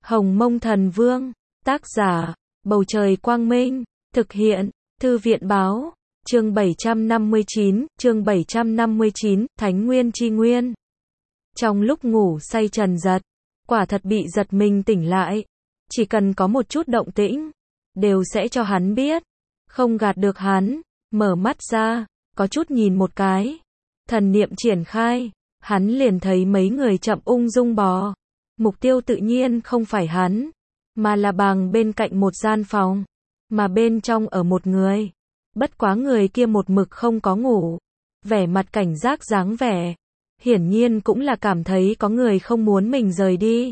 Hồng Mông Thần Vương, tác giả, Bầu Trời Quang Minh, thực hiện, Thư viện Báo, chương 759, Thánh Nguyên Chi Nguyên. Trong lúc ngủ say Trần Giật, quả thật bị giật mình tỉnh lại. Chỉ cần có một chút động tĩnh, đều sẽ cho hắn biết. Không gạt được hắn, mở mắt ra, có chút nhìn một cái. Thần niệm triển khai, hắn liền thấy mấy người chậm ung dung bò. Mục tiêu tự nhiên không phải hắn, mà là bằng bên cạnh một gian phòng, mà bên trong ở một người. Bất quá người kia một mực không có ngủ, vẻ mặt cảnh giác dáng vẻ, hiển nhiên cũng là cảm thấy có người không muốn mình rời đi.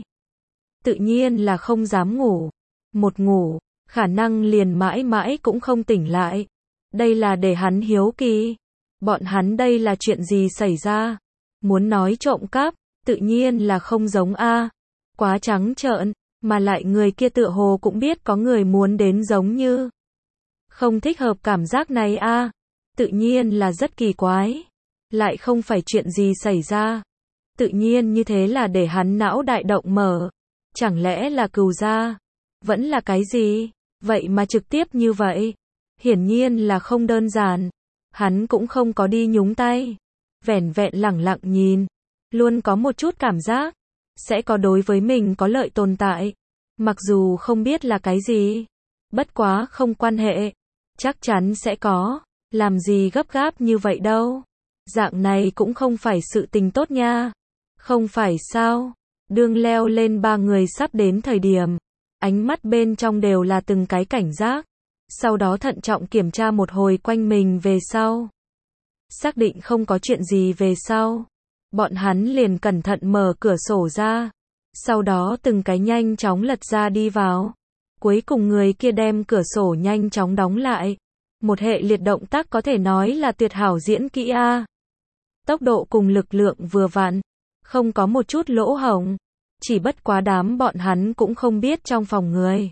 Tự nhiên là không dám ngủ, một ngủ, khả năng liền mãi mãi cũng không tỉnh lại. Đây là để hắn hiếu kỳ, bọn hắn đây là chuyện gì xảy ra? Muốn nói trộm cắp, tự nhiên là không giống a. Quá trắng trợn, mà lại người kia tựa hồ cũng biết có người muốn đến giống như. Không thích hợp cảm giác này a. Tự nhiên là rất kỳ quái. Lại không phải chuyện gì xảy ra. Tự nhiên như thế là để hắn não đại động mở. Chẳng lẽ là cừu gia? Vẫn là cái gì? Vậy mà trực tiếp như vậy. Hiển nhiên là không đơn giản. Hắn cũng không có đi nhúng tay. Vẻn vẹn lẳng lặng nhìn. Luôn có một chút cảm giác. Sẽ có đối với mình có lợi tồn tại. Mặc dù không biết là cái gì. Bất quá không quan hệ. Chắc chắn sẽ có. Làm gì gấp gáp như vậy đâu. Dạng này cũng không phải sự tình tốt nha. Không phải sao. Đương leo lên ba người sắp đến thời điểm. Ánh mắt bên trong đều là từng cái cảnh giác. Sau đó thận trọng kiểm tra một hồi quanh mình về sau. Xác định không có chuyện gì về sau. Bọn hắn liền cẩn thận mở cửa sổ ra. Sau đó từng cái nhanh chóng lật ra đi vào. Cuối cùng người kia đem cửa sổ nhanh chóng đóng lại. Một hệ liệt động tác có thể nói là tuyệt hảo diễn kỹ a. Tốc độ cùng lực lượng vừa vặn. Không có một chút lỗ hổng. Chỉ bất quá đám bọn hắn cũng không biết trong phòng người.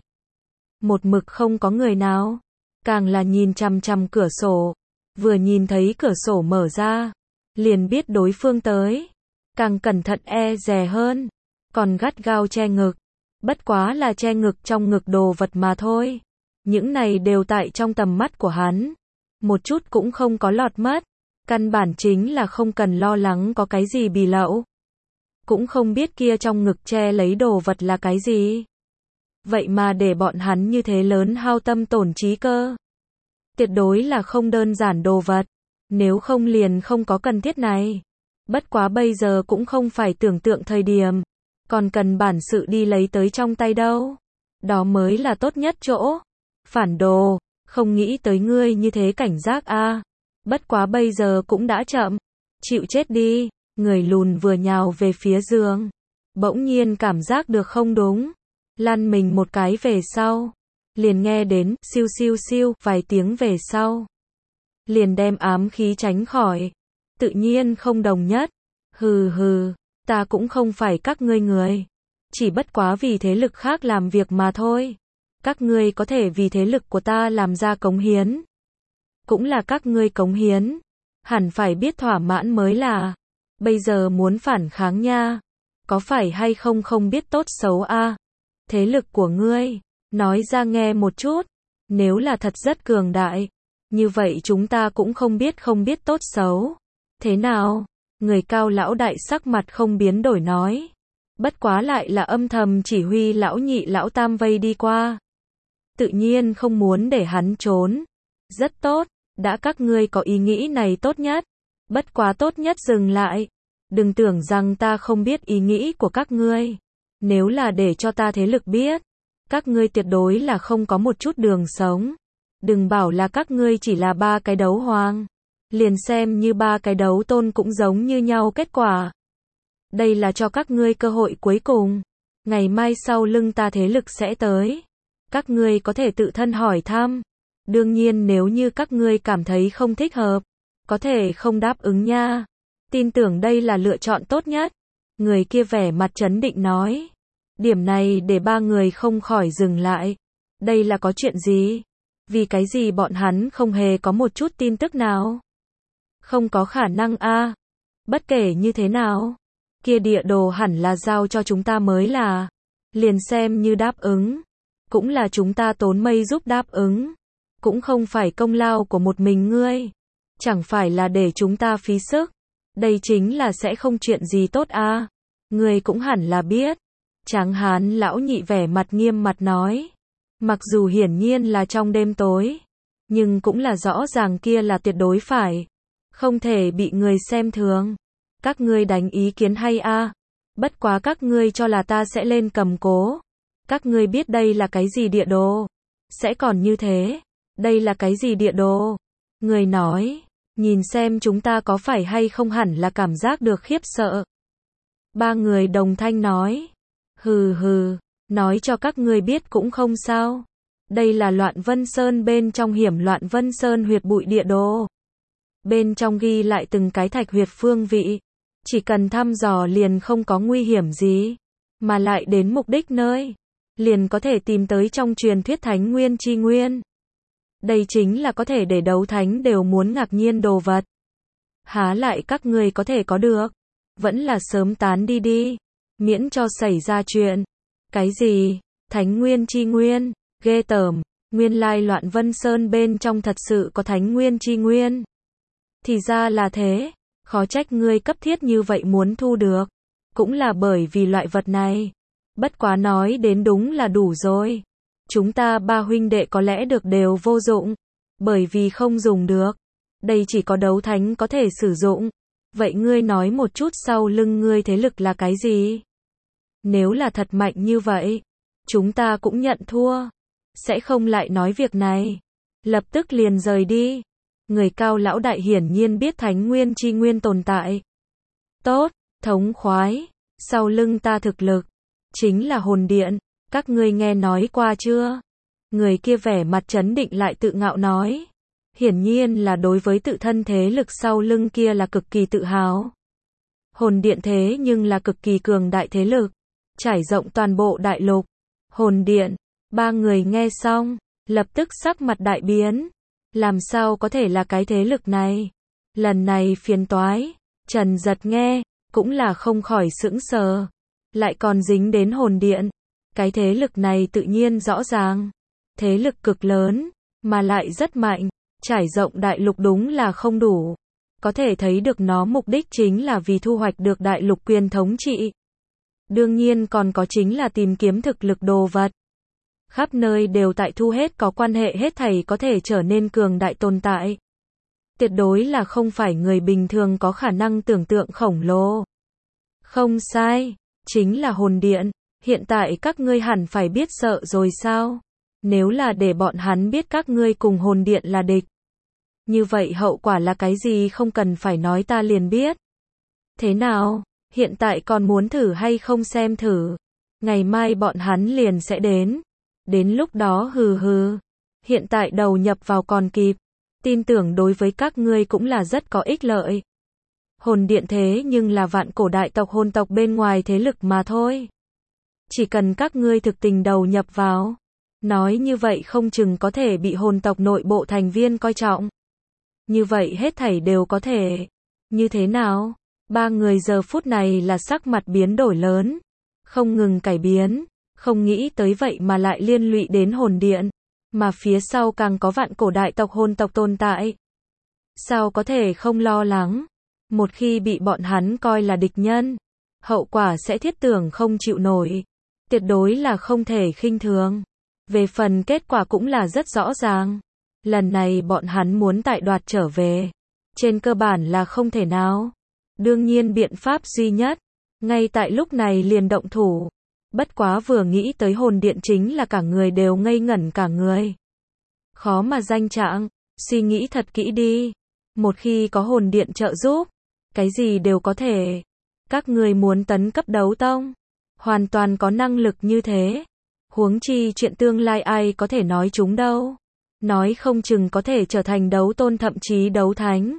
Một mực không có người nào. Càng là nhìn chằm chằm cửa sổ. Vừa nhìn thấy cửa sổ mở ra. Liền biết đối phương tới. Càng cẩn thận e dè hơn. Còn gắt gao che ngực. Bất quá là che ngực trong ngực đồ vật mà thôi. Những này đều tại trong tầm mắt của hắn. Một chút cũng không có lọt mất. Căn bản chính là không cần lo lắng có cái gì bì lậu. Cũng không biết kia trong ngực che lấy đồ vật là cái gì. Vậy mà để bọn hắn như thế lớn hao tâm tổn trí cơ. Tuyệt đối là không đơn giản đồ vật. Nếu không liền không có cần thiết này. Bất quá bây giờ cũng không phải tưởng tượng thời điểm. Còn cần bản sự đi lấy tới trong tay đâu. Đó mới là tốt nhất chỗ. Phản đồ, không nghĩ tới ngươi như thế cảnh giác a. Bất quá bây giờ cũng đã chậm. Chịu chết đi. Người lùn vừa nhào về phía giường. Bỗng nhiên cảm giác được không đúng. Lăn mình một cái về sau. Liền nghe đến siêu siêu siêu vài tiếng về sau. Liền đem ám khí tránh khỏi. Tự nhiên không đồng nhất. Hừ hừ, ta cũng không phải các ngươi người. Chỉ bất quá vì thế lực khác làm việc mà thôi. Các ngươi có thể vì thế lực của ta làm ra cống hiến. Cũng là các ngươi cống hiến. Hẳn phải biết thỏa mãn mới là. Bây giờ muốn phản kháng nha. Có phải hay không không biết tốt xấu a? Thế lực của ngươi, nói ra nghe một chút. Nếu là thật rất cường đại. Như vậy chúng ta cũng không biết tốt xấu. Thế nào? Người cao lão đại sắc mặt không biến đổi nói. Bất quá lại là âm thầm chỉ huy lão nhị lão tam vây đi qua. Tự nhiên không muốn để hắn trốn. Rất tốt, đã các ngươi có ý nghĩ này tốt nhất. Bất quá tốt nhất dừng lại. Đừng tưởng rằng ta không biết ý nghĩ của các ngươi. Nếu là để cho ta thế lực biết. Các ngươi tuyệt đối là không có một chút đường sống. Đừng bảo là các ngươi chỉ là ba cái đấu hoàng. Liền xem như ba cái đấu tôn cũng giống như nhau kết quả. Đây là cho các ngươi cơ hội cuối cùng. Ngày mai sau lưng ta thế lực sẽ tới. Các ngươi có thể tự thân hỏi thăm. Đương nhiên nếu như các ngươi cảm thấy không thích hợp. Có thể không đáp ứng nha. Tin tưởng đây là lựa chọn tốt nhất. Người kia vẻ mặt trấn định nói. Điểm này để ba người không khỏi dừng lại. Đây là có chuyện gì? Vì cái gì bọn hắn không hề có một chút tin tức nào? Không có khả năng a. Bất kể như thế nào. Kia địa đồ hẳn là giao cho chúng ta mới là. liền xem như đáp ứng. Cũng là chúng ta tốn mây giúp đáp ứng. Cũng không phải công lao của một mình ngươi. Chẳng phải là để chúng ta phí sức. Đây chính là sẽ không chuyện gì tốt à. Ngươi cũng hẳn là biết. Tráng hán lão nhị vẻ mặt nghiêm mặt nói. Mặc dù hiển nhiên là trong đêm tối. Nhưng cũng là rõ ràng kia là tuyệt đối phải. Không thể bị người xem thường. Các ngươi đánh ý kiến hay a? Bất quá các ngươi cho là ta sẽ lên cầm cố. Các ngươi biết đây là cái gì địa đồ? Sẽ còn như thế. Đây là cái gì địa đồ? Người nói. Nhìn xem chúng ta có phải hay không hẳn là cảm giác được khiếp sợ. Ba người đồng thanh nói. Hừ hừ. Nói cho các ngươi biết cũng không sao. Đây là Loạn Vân Sơn bên trong hiểm Loạn Vân Sơn huyệt bụi địa đồ. Bên trong ghi lại từng cái thạch huyệt phương vị. Chỉ cần thăm dò liền không có nguy hiểm gì. Mà lại đến mục đích nơi. Liền có thể tìm tới trong truyền thuyết Thánh Nguyên Chi Nguyên. Đây chính là có thể để đấu thánh đều muốn ngạc nhiên đồ vật. Há lại các ngươi có thể có được. Vẫn là sớm tán đi đi. Miễn cho xảy ra chuyện. Cái gì? Thánh Nguyên Chi Nguyên? Ghê tởm. Nguyên lai Loạn Vân Sơn bên trong thật sự có Thánh Nguyên Chi Nguyên. Thì ra là thế. Khó trách ngươi cấp thiết như vậy muốn thu được. Cũng là bởi vì loại vật này. Bất quá nói đến đúng là đủ rồi. Chúng ta ba huynh đệ có lẽ được đều vô dụng. Bởi vì không dùng được. Đây chỉ có đấu thánh có thể sử dụng. Vậy ngươi nói một chút sau lưng ngươi thế lực là cái gì? Nếu là thật mạnh như vậy. Chúng ta cũng nhận thua. Sẽ không lại nói việc này. Lập tức liền rời đi. Người cao lão đại hiển nhiên biết Thánh Nguyên Chi Nguyên tồn tại. Tốt, thống khoái. Sau lưng ta thực lực. Chính là hồn điện. Các ngươi nghe nói qua chưa? Người kia vẻ mặt trấn định lại tự ngạo nói. Hiển nhiên là đối với tự thân thế lực sau lưng kia là cực kỳ tự hào. Hồn điện thế nhưng là cực kỳ cường đại thế lực. Trải rộng toàn bộ đại lục. Hồn điện. Ba người nghe xong. Lập tức sắc mặt đại biến. Làm sao có thể là cái thế lực này? Lần này phiền toái. Trần Giật nghe. Cũng là không khỏi sững sờ. Lại còn dính đến hồn điện. Cái thế lực này tự nhiên rõ ràng. Thế lực cực lớn. Mà lại rất mạnh. Trải rộng đại lục đúng là không đủ. Có thể thấy được nó mục đích chính là vì thu hoạch được đại lục quyền thống trị. Đương nhiên còn có chính là tìm kiếm thực lực đồ vật. Khắp nơi đều tại thu hết có quan hệ hết thảy có thể trở nên cường đại tồn tại. Tuyệt đối là không phải người bình thường có khả năng tưởng tượng khổng lồ. Không sai. Chính là hồn điện. Hiện tại các ngươi hẳn phải biết sợ rồi sao? Nếu là để bọn hắn biết các ngươi cùng hồn điện là địch. Như vậy hậu quả là cái gì không cần phải nói ta liền biết. Thế nào? Hiện tại còn muốn thử hay không xem thử? Ngày mai bọn hắn liền sẽ đến. Đến lúc đó hừ hừ. Hiện tại đầu nhập vào còn kịp. Tin tưởng đối với các ngươi cũng là rất có ích lợi. Hồn điện thế nhưng là vạn cổ đại tộc hồn tộc bên ngoài thế lực mà thôi. Chỉ cần các ngươi thực tình đầu nhập vào. Nói như vậy không chừng có thể bị hồn tộc nội bộ thành viên coi trọng. Như vậy hết thảy đều có thể. Như thế nào? Ba người giờ phút này là sắc mặt biến đổi lớn. Không ngừng cải biến. Không nghĩ tới vậy mà lại liên lụy đến hồn điện. Mà phía sau càng có vạn cổ đại tộc hồn tộc tồn tại. Sao có thể không lo lắng? Một khi bị bọn hắn coi là địch nhân. Hậu quả sẽ thiết tưởng không chịu nổi. Tuyệt đối là không thể khinh thường. Về phần kết quả cũng là rất rõ ràng. Lần này bọn hắn muốn tại đoạt trở về. Trên cơ bản là không thể nào. Đương nhiên biện pháp duy nhất. Ngay tại lúc này liền động thủ. Bất quá vừa nghĩ tới hồn điện chính là cả người đều ngây ngẩn cả người. Khó mà danh trạng. Suy nghĩ thật kỹ đi. Một khi có hồn điện trợ giúp. Cái gì đều có thể. Các người muốn tấn cấp đấu tông. Hoàn toàn có năng lực như thế. Huống chi chuyện tương lai ai có thể nói chúng đâu. Nói không chừng có thể trở thành đấu tôn thậm chí đấu thánh.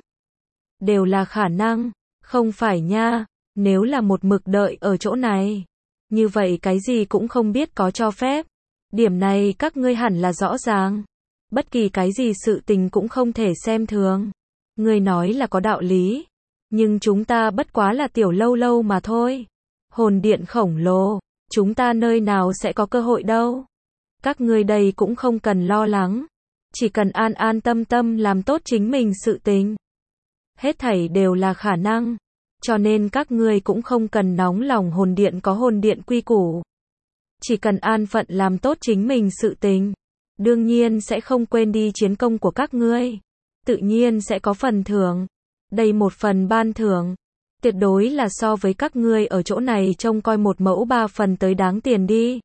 Đều là khả năng. Không phải nha. Nếu là một mực đợi ở chỗ này. Như vậy cái gì cũng không biết có cho phép. Điểm này các ngươi hẳn là rõ ràng. Bất kỳ cái gì sự tình cũng không thể xem thường. Ngươi nói là có đạo lý. Nhưng chúng ta bất quá là tiểu lâu lâu mà thôi. Hồn điện khổng lồ. chúng ta nơi nào sẽ có cơ hội đâu. Các ngươi đây cũng không cần lo lắng. Chỉ cần an an tâm tâm làm tốt chính mình sự tình. Hết thảy đều là khả năng. Cho nên các ngươi cũng không cần nóng lòng, hồn điện có hồn điện quy củ. Chỉ cần an phận làm tốt chính mình sự tình. Đương nhiên sẽ không quên đi chiến công của các ngươi. Tự nhiên sẽ có phần thưởng. Đây một phần ban thưởng. Tuyệt đối là so với các ngươi ở chỗ này trông coi một mẫu 3 phần tới đáng tiền đi.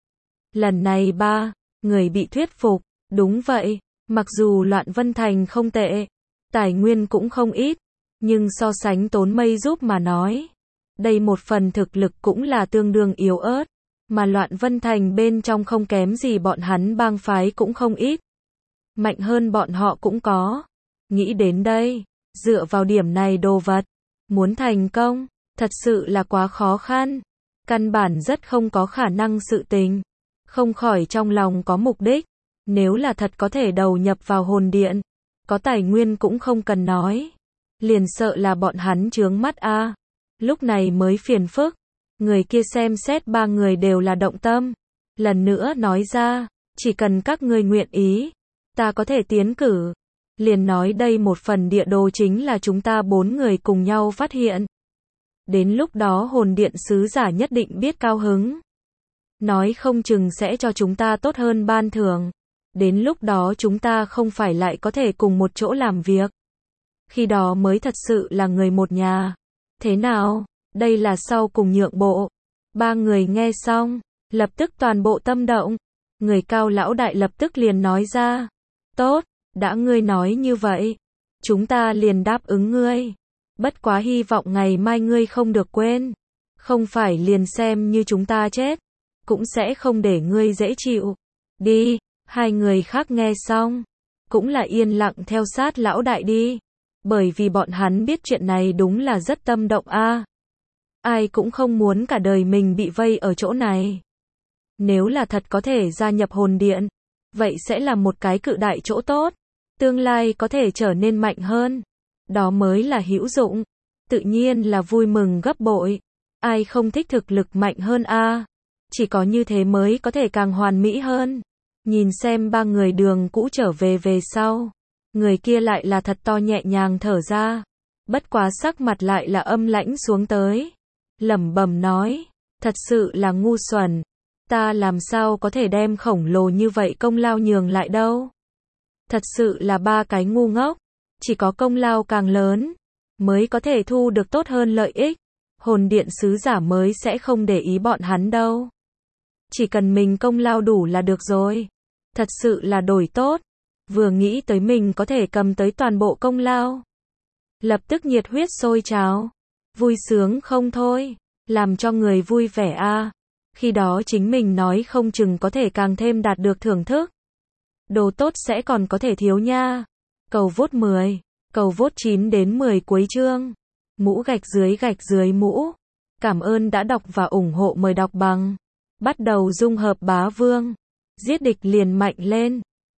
Lần này 3 người bị thuyết phục. Đúng vậy. Mặc dù Loạn Vân Thành không tệ. Tài nguyên cũng không ít. Nhưng so sánh Tốn Mây giúp mà nói. Đây một phần thực lực cũng là tương đương yếu ớt. Mà Loạn Vân Thành bên trong không kém gì bọn hắn, bang phái cũng không ít. Mạnh hơn bọn họ cũng có. Nghĩ đến đây, dựa vào điểm này đồ vật, muốn thành công, thật sự là quá khó khăn. Căn bản rất không có khả năng sự tình. Không khỏi trong lòng có mục đích. Nếu là thật có thể đầu nhập vào hồn điện, có tài nguyên cũng không cần nói. Liền sợ là bọn hắn chướng mắt a. Lúc này mới phiền phức. Người kia xem xét 3 người đều là động tâm. Lần nữa nói ra, chỉ cần các ngươi nguyện ý, ta có thể tiến cử. Liền nói đây một phần địa đồ chính là chúng ta 4 người cùng nhau phát hiện. Đến lúc đó hồn điện sứ giả nhất định biết cao hứng. Nói không chừng sẽ cho chúng ta tốt hơn ban thưởng. Đến lúc đó chúng ta không phải lại có thể cùng một chỗ làm việc. Khi đó mới thật sự là người một nhà. Thế nào? Đây là sau cùng nhượng bộ. 3 người nghe xong, lập tức toàn bộ tâm động. Người Cao lão đại lập tức liền nói ra. Tốt, đã ngươi nói như vậy. Chúng ta liền đáp ứng ngươi. Bất quá hy vọng ngày mai ngươi không được quên. Không phải liền xem như chúng ta chết. Cũng sẽ không để ngươi dễ chịu. Đi, 2 người khác nghe xong. Cũng là yên lặng theo sát lão đại đi. Bởi vì bọn hắn biết chuyện này đúng là rất tâm động a. Ai cũng không muốn cả đời mình bị vây ở chỗ này. Nếu là thật có thể gia nhập hồn điện, vậy sẽ là một cái cự đại chỗ tốt. Tương lai có thể trở nên mạnh hơn. Đó mới là hữu dụng. Tự nhiên là vui mừng gấp bội. Ai không thích thực lực mạnh hơn a? Chỉ có như thế mới có thể càng hoàn mỹ hơn. Nhìn xem 3 người đường cũ trở về sau. Người kia lại là thật to nhẹ nhàng thở ra. Bất quá sắc mặt lại là âm lãnh xuống tới. Lẩm bẩm nói, thật sự là ngu xuẩn. Ta làm sao có thể đem khổng lồ như vậy công lao nhường lại đâu. Thật sự là 3 cái ngu ngốc. Chỉ có công lao càng lớn, mới có thể thu được tốt hơn lợi ích. Hồn điện sứ giả mới sẽ không để ý bọn hắn đâu. Chỉ cần mình công lao đủ là được rồi. Thật sự là đổi tốt. Vừa nghĩ tới mình có thể cầm tới toàn bộ công lao. Lập tức nhiệt huyết sôi trào. Vui sướng không thôi. Làm cho người vui vẻ a. Khi đó chính mình nói không chừng có thể càng thêm đạt được thưởng thức. Đồ tốt sẽ còn có thể thiếu nha. Cầu vote 10. Cầu vote 9 đến 10 cuối chương. Mũ gạch dưới mũ. Cảm ơn đã đọc và ủng hộ, mời đọc bằng. Bắt đầu dung hợp bá vương. Giết địch liền mạnh lên.